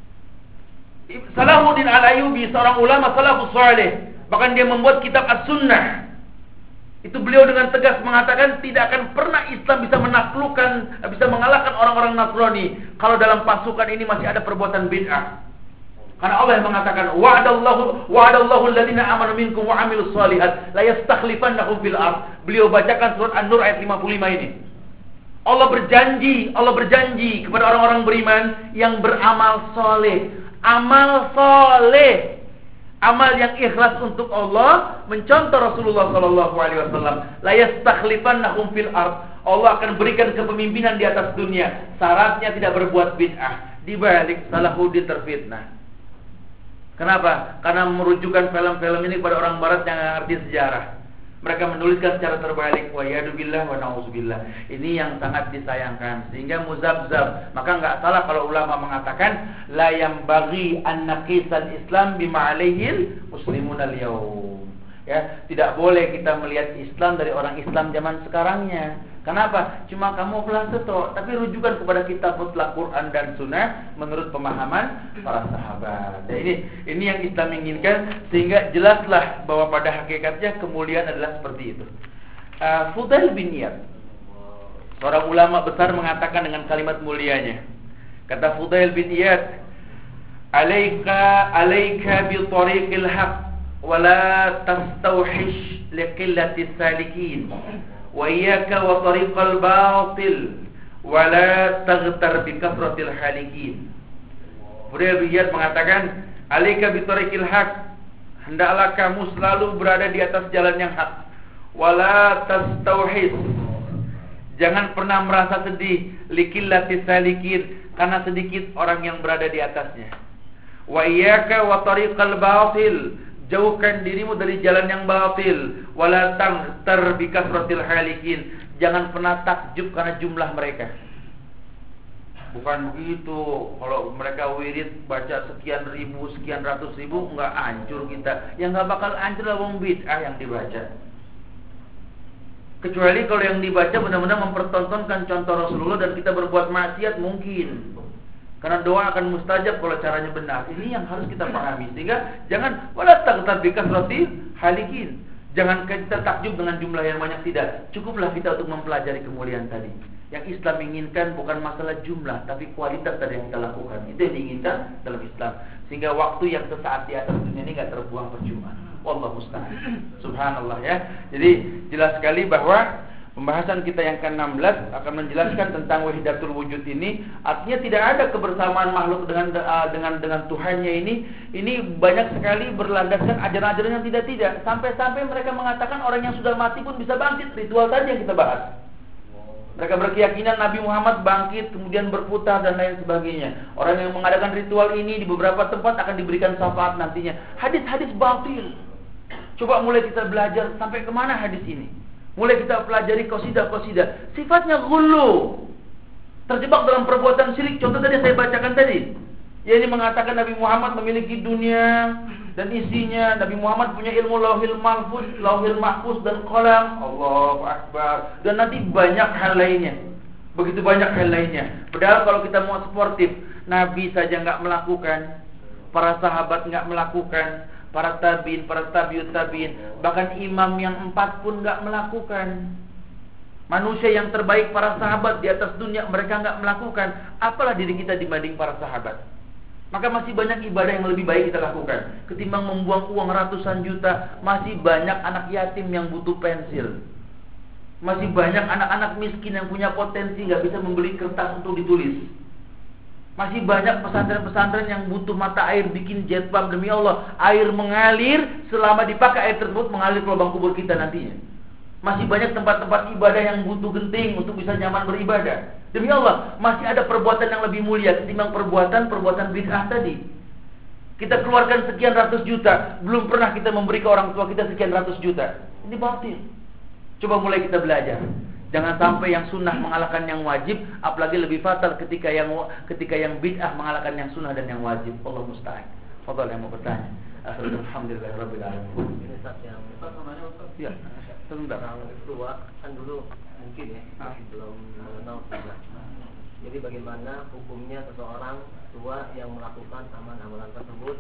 Salahuddin Al-Ayyubi seorang ulama salafus saleh. Bahkan dia membuat kitab As-Sunnah. Itu beliau dengan tegas mengatakan tidak akan pernah Islam bisa menaklukkan, bisa mengalahkan orang-orang Nasrani kalau dalam pasukan ini masih ada perbuatan bid'ah. Karena Allah yang mengatakan wa'adallahu wa'adallahu alladziina aamanu minkum wa 'amilus shalihat la yastakhlifannahum fil ardh. Beliau bacakan surat An-Nur ayat lima puluh lima ini. Allah berjanji, Allah berjanji kepada orang-orang beriman yang beramal soleh, amal soleh. Amal yang ikhlas untuk Allah, mencontoh Rasulullah sallallahu alaihi wasallam. La yastakhlifannahum fil ardh. Allah akan berikan kepemimpinan di atas dunia. Syaratnya tidak berbuat bid'ah. Di balik Salahuddin terfitnah. Kenapa? Karena merujukan film-film ini kepada orang barat yang nggak ngerti sejarah. Mereka menuliskan secara terbalik, wa yadubillah wa na'udzubillah. Ini yang sangat disayangkan. Sehingga muzabzab. Maka enggak salah kalau ulama mengatakan la yambaghi an naqisal Islam bima alaihil muslimun al-yaum. Ya, tidak boleh kita melihat Islam dari orang Islam zaman sekarangnya. Kenapa? Cuma kamu pelase toh, tapi rujukan kepada kitab mutlak Quran dan Sunnah menurut pemahaman para sahabat. Dan ini ini yang Islam inginkan, sehingga jelaslah bahwa pada hakikatnya kemuliaan adalah seperti itu. uh, Fudail bin Iyad, seorang ulama besar, mengatakan dengan kalimat mulianya. Kata Fudail bin Iyad, "Alaika alaika bi tariqil haq wa la tastawhish li qillati salikin wa iyyaka wa tariqal batil wa la taghtar bi kasratil halikin." Fudail bin Iyad mengatakan, "Alaika bi tariqil haq, hendaklah kamu selalu berada di atas jalan yang hak. Wala tastauhis, jangan pernah merasa sedih, likillati salikin, karena sedikit orang yang berada di atasnya. Wa iyyaka wa tariqal batil, jauhkan dirimu dari jalan yang batil. Wala taghtar bi kasratil halikin, jangan pernah takjub karena jumlah mereka." Bukan begitu, kalau mereka wirid baca sekian ribu, sekian ratus ribu, enggak hancur kita. Yang enggak bakal hancur adalah wong bid'ah yang dibaca. Kecuali kalau yang dibaca benar-benar mempertontonkan contoh Rasulullah dan kita berbuat maksiat, mungkin. Karena doa akan mustajab kalau caranya benar. Ini yang harus kita pahami. Sehingga jangan wala taghtar bi kasratil halikin. Jangan kita takjub dengan jumlah yang banyak, tidak. Cukuplah kita untuk mempelajari kemuliaan tadi. Yang Islam inginkan bukan masalah jumlah, tapi kualitas dari yang kita lakukan. Itu yang diinginkan dalam Islam. Sehingga waktu yang sesaat di atas dunia ini gak terbuang percuma. Wallahu musta'an. Subhanallah ya. Jadi jelas sekali bahwa pembahasan kita yang ke enam belas akan menjelaskan tentang wahidatul wujud ini. Artinya tidak ada kebersamaan makhluk dengan uh, dengan dengan Tuhannya ini. Ini banyak sekali berlandaskan ajaran-ajaran yang tidak-tidak. Sampai-sampai mereka mengatakan orang yang sudah mati pun bisa bangkit. Ritual tadi yang kita bahas. Mereka berkeyakinan Nabi Muhammad bangkit, kemudian berputar dan lain sebagainya. Orang yang mengadakan ritual ini di beberapa tempat akan diberikan syafaat nantinya. Hadis-hadis batil. Coba mulai kita belajar sampai kemana hadis ini. Mulai kita pelajari qasidah-qasidah. Sifatnya ghulu, terjebak dalam perbuatan syirik. Contoh tadi saya bacakan tadi. Ya, ini mengatakan Nabi Muhammad memiliki dunia dan isinya. Nabi Muhammad punya ilmu lauhil mahfuz, lauhil mahfuz dan qalam. Allahu akbar. Dan nanti banyak hal lainnya. Begitu banyak hal lainnya. Padahal kalau kita mau sportif, Nabi saja enggak melakukan, para sahabat enggak melakukan, para tabiin, para tabiut tabiin, bahkan imam yang empat pun enggak melakukan. Manusia yang terbaik para sahabat di atas dunia, mereka enggak melakukan. Apalah diri kita dibanding para sahabat. Maka masih banyak ibadah yang lebih baik kita lakukan. Ketimbang membuang uang ratusan juta, masih banyak anak yatim yang butuh pensil. Masih banyak anak-anak miskin yang punya potensi gak bisa membeli kertas untuk ditulis. Masih banyak pesantren-pesantren yang butuh mata air bikin jet pump. Demi Allah, air mengalir, selama dipakai air tersebut mengalir ke lubang kubur kita nantinya. Masih banyak tempat-tempat ibadah yang butuh genting untuk bisa nyaman beribadah. Demi Allah, masih ada perbuatan yang lebih mulia ketimbang perbuatan-perbuatan bid'ah tadi. Kita keluarkan sekian ratus juta, belum pernah kita memberi ke orang tua kita sekian ratus juta. Ini batil. Coba mulai kita belajar. Jangan sampai yang sunnah mengalahkan yang wajib, apalagi lebih fatal ketika yang ketika yang bid'ah mengalahkan yang sunnah dan yang wajib. Allah musta'an. Fadhal yang mau bertanya. Alhamdulillahirabbil alamin. Ini Ustaz yang Ustaz namanya Ustaz. Ya, sebentar. Orang tua kan dulu mungkin ya masih belum mengenal juga. Jadi bagaimana hukumnya seseorang tua yang melakukan amalan-amalan tersebut?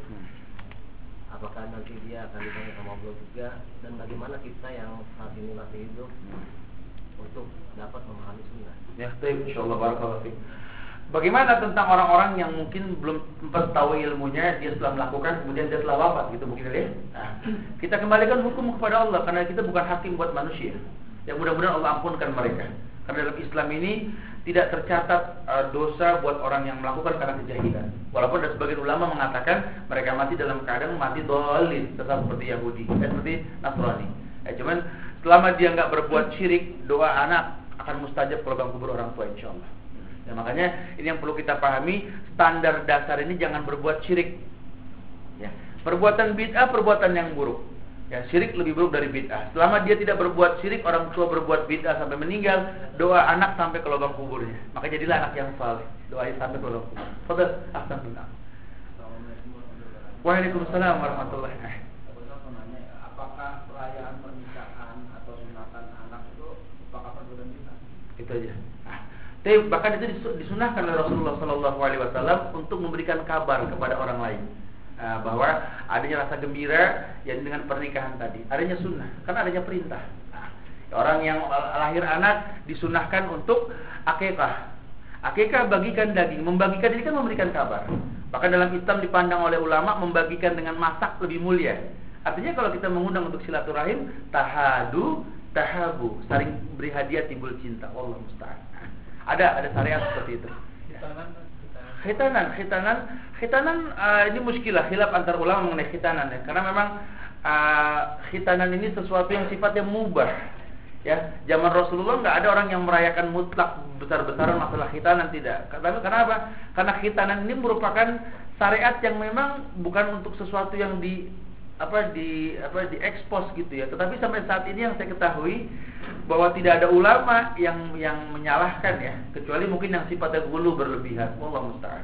Apakah nanti dia akan ditanya sama Allah juga? Dan bagaimana kita yang saat ini masih hidup untuk dapat memahami sunnah? Ya, baik, insyaallah barakallahu fiik. Bagaimana tentang orang-orang yang mungkin belum sempat tahu ilmunya, dia setelah melakukan kemudian dia telah wafat gitu mungkin ya? Nah, kita kembalikan hukum kepada Allah karena kita bukan hakim buat manusia. Yang mudah-mudahan Allah ampunkan mereka. Karena dalam Islam ini tidak tercatat uh, dosa buat orang yang melakukan karena kejahilan. Walaupun ada sebagian ulama mengatakan mereka mati dalam keadaan mati dhalin, tetap seperti Yahudi, eh, seperti Nasrani. Eh, cuman selama dia nggak berbuat syirik, doa anak akan mustajab kalau bang kubur orang tua insyaallah. Ya, makanya ini yang perlu kita pahami, standar dasar ini jangan berbuat syirik. Ya, perbuatan bid'ah perbuatan yang buruk. Ya, syirik lebih buruk dari bid'ah. Selama dia tidak berbuat syirik, orang tua berbuat bid'ah sampai meninggal, doa anak sampai ke lubang kuburnya. Maka jadilah anak yang saleh. Doanya sampai ke lubang kubur. Fadhil, ahsanullah. Waalaikumsalam warahmatullahi wabarakatuh. Apakah perayaan pernikahan atau sunatan anak itu apakah perlu dan bid'ah? Itu aja. Tapi bahkan itu disunahkan oleh Rasulullah Sallallahu Alaihi Wasallam untuk memberikan kabar kepada orang lain uh, bahwa adanya rasa gembira yang dengan pernikahan tadi, adanya sunnah, karena adanya perintah. Nah, Orang yang lahir anak disunahkan untuk akikah. Akikah bagikan daging, membagikan ini kan memberikan kabar. Bahkan dalam Islam dipandang oleh ulama membagikan dengan masak lebih mulia. Artinya kalau kita mengundang untuk silaturahim, tahadu, tahabu, saling beri hadiah timbul cinta. Allah musta'an. Ada ada syariat seperti itu. Khitanan, khitanan, khitanan uh, ini muskilah, khilaf antar ulama mengenai khitanan ya. Karena memang uh, khitanan ini sesuatu yang sifatnya mubah. Ya, zaman Rasulullah nggak ada orang yang merayakan mutlak besar-besaran masalah khitanan, tidak. Tapi kenapa? Karena khitanan ini merupakan syariat yang memang bukan untuk sesuatu yang di apa di apa diekspos gitu ya. Tetapi sampai saat ini yang saya ketahui bahwa tidak ada ulama yang yang menyalahkan ya, kecuali mungkin yang sifatnya gulu berlebihan. Wallahu musta'an.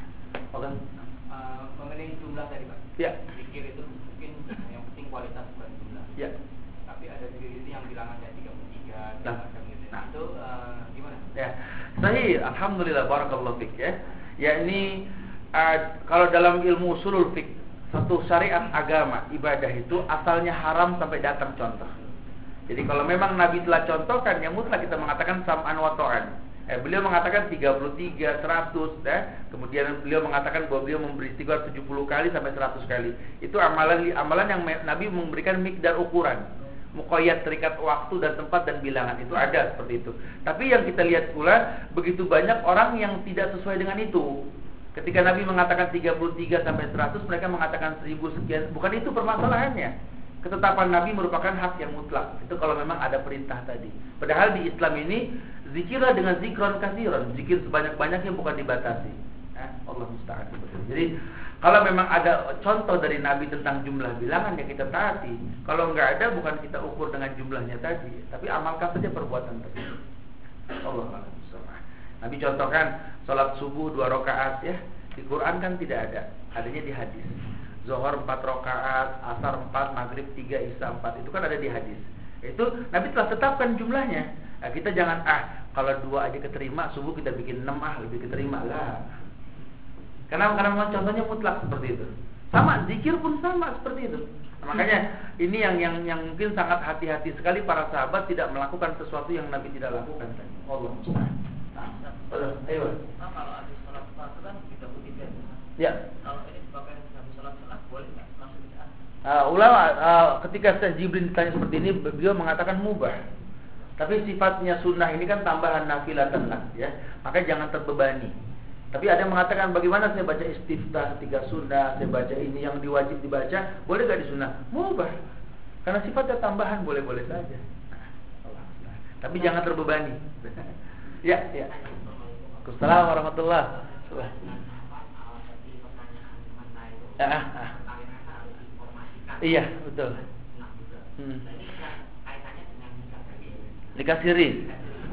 Oke. Uh, mengenai jumlah tadi Pak. Ya. Zikir itu mungkin yang penting kualitas bukan jumlah. Ya. Tapi ada zikir itu yang bilangannya tiga puluh tiga Nah. macam gitu. Nah. Itu uh, gimana? Ya. Sahih, alhamdulillah barakallahu fik ya. Ya ini uh, kalau dalam ilmu usulul fik, satu syariat agama ibadah itu asalnya haram sampai datang contoh. Jadi kalau memang Nabi telah contohkan, yang mutlak kita mengatakan sam'an wa ta'an. Eh, beliau mengatakan tiga puluh tiga, seratus ya. Kemudian beliau mengatakan bahwa beliau memberi istighfar tujuh puluh kali sampai seratus kali. Itu amalan amalan yang Nabi memberikan mikdar ukuran. Muqayyad, terikat waktu dan tempat dan bilangan, itu ada seperti itu. Tapi yang kita lihat pula begitu banyak orang yang tidak sesuai dengan itu. Ketika Nabi mengatakan tiga puluh tiga sampai seratus, mereka mengatakan seribu sekian. Bukan itu permasalahannya. Ketetapan Nabi merupakan hak yang mutlak. Itu kalau memang ada perintah tadi. Padahal di Islam ini zikirlah dengan zikron kasiron, zikir sebanyak-banyaknya bukan dibatasi. Eh, Allah musta'an. Jadi kalau memang ada contoh dari Nabi tentang jumlah bilangan yang kita taati. Kalau enggak ada, bukan kita ukur dengan jumlahnya tadi, tapi amalkan saja perbuatan tersebut. Allah musta'an. Nabi contohkan sholat subuh dua rakaat ya. Di Quran kan tidak ada, adanya di hadis. Zuhur empat rakaat, asar empat, maghrib tiga, isya empat. Itu kan ada di hadis. Itu Nabi telah tetapkan jumlahnya. Nah, kita jangan ah kalau dua aja keterima, subuh kita bikin enam ah lebih keterima lah. Karena karena memang contohnya mutlak seperti itu. Sama zikir pun sama seperti itu. Nah, makanya ini yang yang yang mungkin sangat hati-hati sekali para sahabat tidak melakukan sesuatu yang Nabi tidak lakukan tadi. Allah Subhanahu. Nah, ayo. Nah, kalau habis sholat fardu kan tiga puluh tiga. Ya. Kalau ini sebabkan habis sholat sunat boleh nggak langsung bid'ah? Uh, ulama uh, ketika Syekh Jibril ditanya seperti ini, beliau mengatakan mubah. Tapi sifatnya sunnah ini kan tambahan nafilatan lah, ya. Maka jangan terbebani. Tapi ada yang mengatakan bagaimana saya baca istiftah ketika sunnah, saya baca ini yang diwajib dibaca, boleh gak di sunnah? Mubah. Karena sifatnya tambahan boleh-boleh saja. Nah, tapi jangan terbebani. Ya, ya. Assalamualaikum warahmatullahi wabarakatuh. Ah, ah. Iya, betul. Hmm. Nikah siri.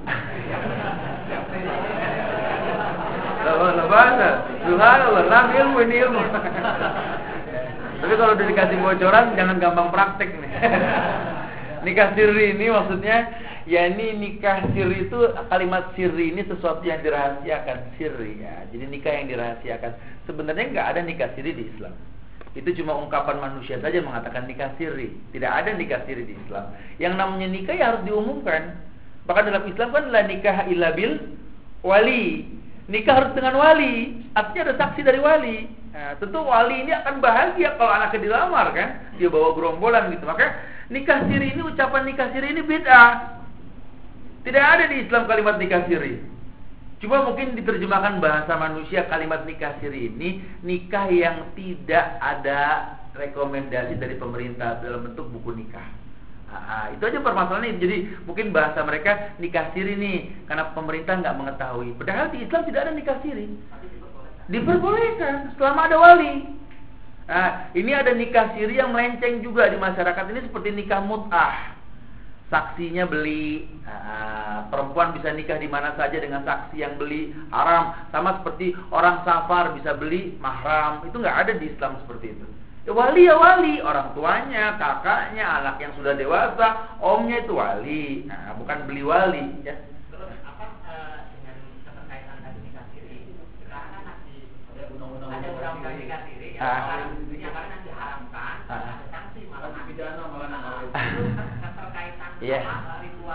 Lah bahasa. Subhanallah, nah ilmu ini ilmu. Tapi kalau udah dikasih bocoran jangan gampang praktek nih. Nikah siri ini maksudnya ya ini nikah siri itu kalimat siri ini sesuatu yang dirahasiakan, siri ya. Jadi nikah yang dirahasiakan. Sebenarnya enggak ada nikah siri di Islam. Itu cuma ungkapan manusia saja mengatakan nikah siri. Tidak ada nikah siri di Islam. Yang namanya nikah ya harus diumumkan. Bahkan dalam Islam kan la nikah illa bil wali. Nikah harus dengan wali. Artinya ada saksi dari wali. Nah, tentu wali ini akan bahagia kalau anaknya dilamar kan. Dia bawa gerombolan gitu. Maka nikah siri ini, ucapan nikah siri ini bid'ah. Tidak ada di Islam kalimat nikah siri. Cuma mungkin diterjemahkan bahasa manusia kalimat nikah siri ini nikah yang tidak ada rekomendasi dari pemerintah dalam bentuk buku nikah. Nah, itu aja permasalahannya. Jadi mungkin bahasa mereka nikah siri nih karena pemerintah nggak mengetahui. Padahal di Islam tidak ada nikah siri. Diperbolehkan selama ada wali. Nah, ini ada nikah siri yang melenceng juga di masyarakat ini seperti nikah mut'ah. Saksinya beli, nah, perempuan bisa nikah di mana saja dengan saksi yang beli, haram. Sama seperti orang safar bisa beli mahram, itu nggak ada di Islam seperti itu. Ya, wali ya wali, orang tuanya, kakaknya, anak yang sudah dewasa, omnya itu wali. Nah, bukan beli wali, ya. Terus apa uh, dengan keterkaitan tadi nikah siri? Sekarang kan masih ada undang-undang ada undang-undang nikah siri ya. Ah. Orang dunia kan diharamkan, Ah. ada sanksi malah pidana malah keterkaitan Iya. sama ribuan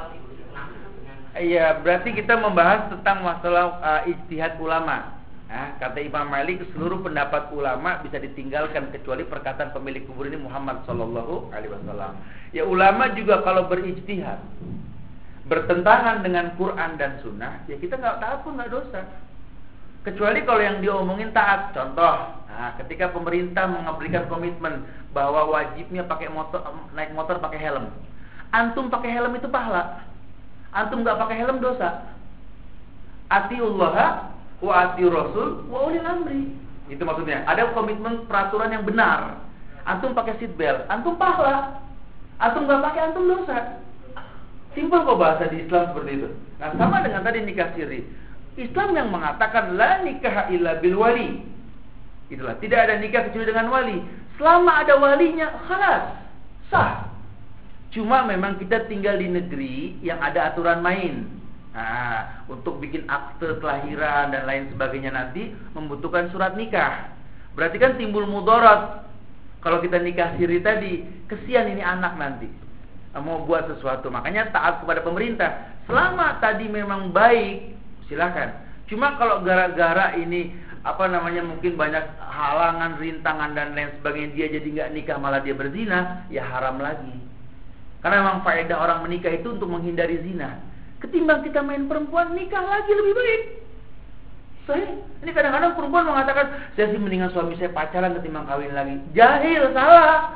ya berarti kita membahas tentang masalah uh, ijtihad ulama. Nah, kata Imam Malik, seluruh pendapat ulama bisa ditinggalkan kecuali perkataan pemilik kubur ini Muhammad Sallallahu Alaihi Wasallam. Ya ulama juga kalau berijtihad bertentangan dengan Quran dan Sunnah, ya kita nggak taat pun nggak dosa. Kecuali kalau yang diomongin taat. Contoh, nah, ketika pemerintah memberikan komitmen bahwa wajibnya pakai motor, naik motor pakai helm. Antum pakai helm itu pahala. Antum nggak pakai helm dosa. Atiullah wa ati rasul wa ulil amri. Itu maksudnya. Ada komitmen peraturan yang benar. Antum pakai seat belt, antum pahala. Antum nggak pakai, antum dosa. Simpel kok bahasa di Islam seperti itu. Nah, sama dengan tadi nikah siri. Islam yang mengatakan la nikah illa bil wali. Itulah, tidak ada nikah kecuali dengan wali. Selama ada walinya, khalas, sah. Cuma memang kita tinggal di negeri yang ada aturan main. Nah, untuk bikin akte kelahiran dan lain sebagainya nanti membutuhkan surat nikah. Berarti kan timbul mudarat. Kalau kita nikah siri tadi, kesian ini anak nanti mau buat sesuatu. Makanya taat kepada pemerintah. Selama tadi memang baik, silakan. Cuma kalau gara-gara ini apa namanya mungkin banyak halangan, rintangan dan lain sebagainya, dia jadi nggak nikah malah dia berzina, ya haram lagi. Karena memang faedah orang menikah itu untuk menghindari zina. Ketimbang kita main perempuan, nikah lagi lebih baik. Saya, ini kadang-kadang perempuan mengatakan, saya sih mendingan suami saya pacaran ketimbang kawin lagi. Jahil, salah.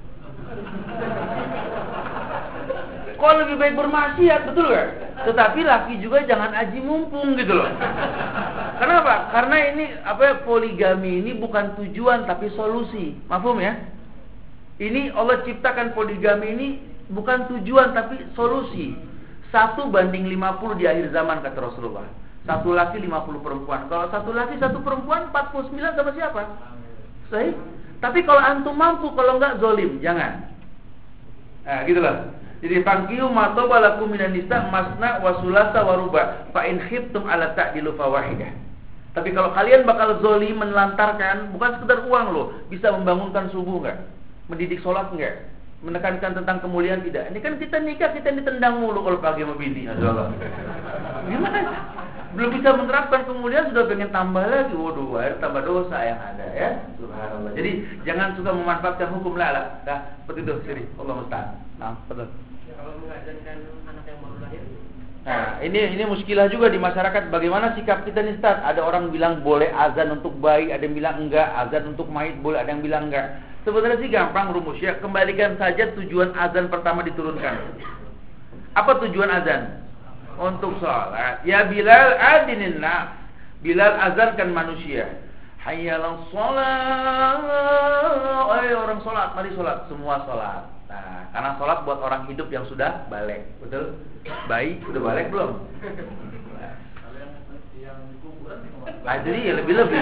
Kok lebih baik bermaksiat, betul gak? Tetapi laki juga jangan aji mumpung gitu loh. Kenapa? Karena ini apa poligami ini bukan tujuan tapi solusi. Mafhum ya? Ini Allah ciptakan poligami ini bukan tujuan tapi solusi. Satu banding lima puluh di akhir zaman kata Rasulullah. Satu laki lima puluh perempuan. Kalau satu laki satu perempuan empat puluh sembilan sama siapa? Sahih. Tapi kalau antum mampu, kalau enggak zolim, jangan. Nah, gitulah. Jadi fangkiu ma tabalakum minan nisa masna wa sulasa wa ruba fa in khiftum ala ta'dilu fawahidah. Tapi kalau kalian bakal zolim menelantarkan, bukan sekedar uang loh, bisa membangunkan subuh enggak? Mendidik sholat enggak? Menekankan tentang kemuliaan tidak. Ini kan kita nikah, kita ditendang mulu kalau pagi sama bini. Astaga. Gimana? Belum bisa menerapkan kemuliaan sudah pengen tambah lagi. Waduh, air tambah dosa yang ada ya. Subhanallah. Jadi jangan suka memanfaatkan hukum lala. Dah, seperti itu sini. Allah musta'an. Nah, betul. Ya, kalau mengazankan anak yang baru lahir. Nah, ini ini muskilah juga di masyarakat. Bagaimana sikap kita nih, Ustaz? Ada orang bilang boleh azan untuk bayi, ada yang bilang enggak. Azan untuk mayit boleh, ada yang bilang enggak. Sebenarnya sih gampang rumus ya. Kembalikan saja tujuan azan pertama diturunkan. Apa tujuan azan? Untuk sholat. Ya Bilal adinin nas. Bilal azankan manusia. Hayya 'alas sholat. Ayo orang sholat, mari sholat. Semua sholat. Nah, karena sholat buat orang hidup yang sudah balik. Betul? Baik, sudah balik belum? Kalau yang yang di kuburan gimana? Ah, jadi ya lebih-lebih.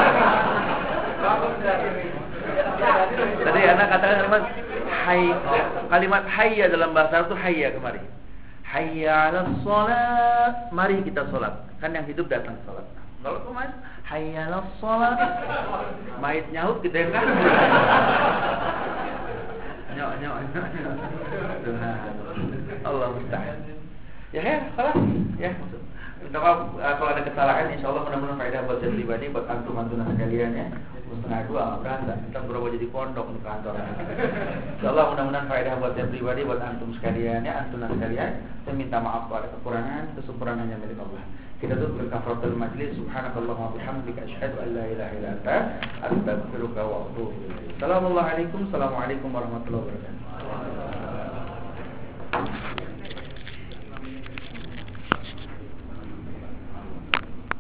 Tadi anak katakan kalimat hay, oh, kalimat hayya dalam bahasa Arab itu hayya kemari. Hayya 'alas shalah, mari kita salat. Kan yang hidup datang salat. Kalau kemarin hayya 'alas shalah, mayit nyaut kita yang kan. Nyok nyok nyok. Allah musta'an. Ya ya, salah. Ya. Minta maaf kalau ada kesalahan, insyaallah mudah-mudahan faedah buat saya pribadi, buat antum-antum sekalian ya. Setengah dua nggak berasa, kita berubah jadi pondok di kantor. Insyaallah mudah-mudahan faedah buat saya pribadi, buat antum sekalian ya, antum sekalian. Saya minta maaf kalau ada kekurangan, kesempurnaan hanya milik Allah. Kita tutup dengan kafaratul majlis. Subhanakallah wa bihamdika asyhadu an la ilaha illa anta astaghfiruka wa atubu ilaik. Assalamualaikum warahmatullahi wabarakatuh.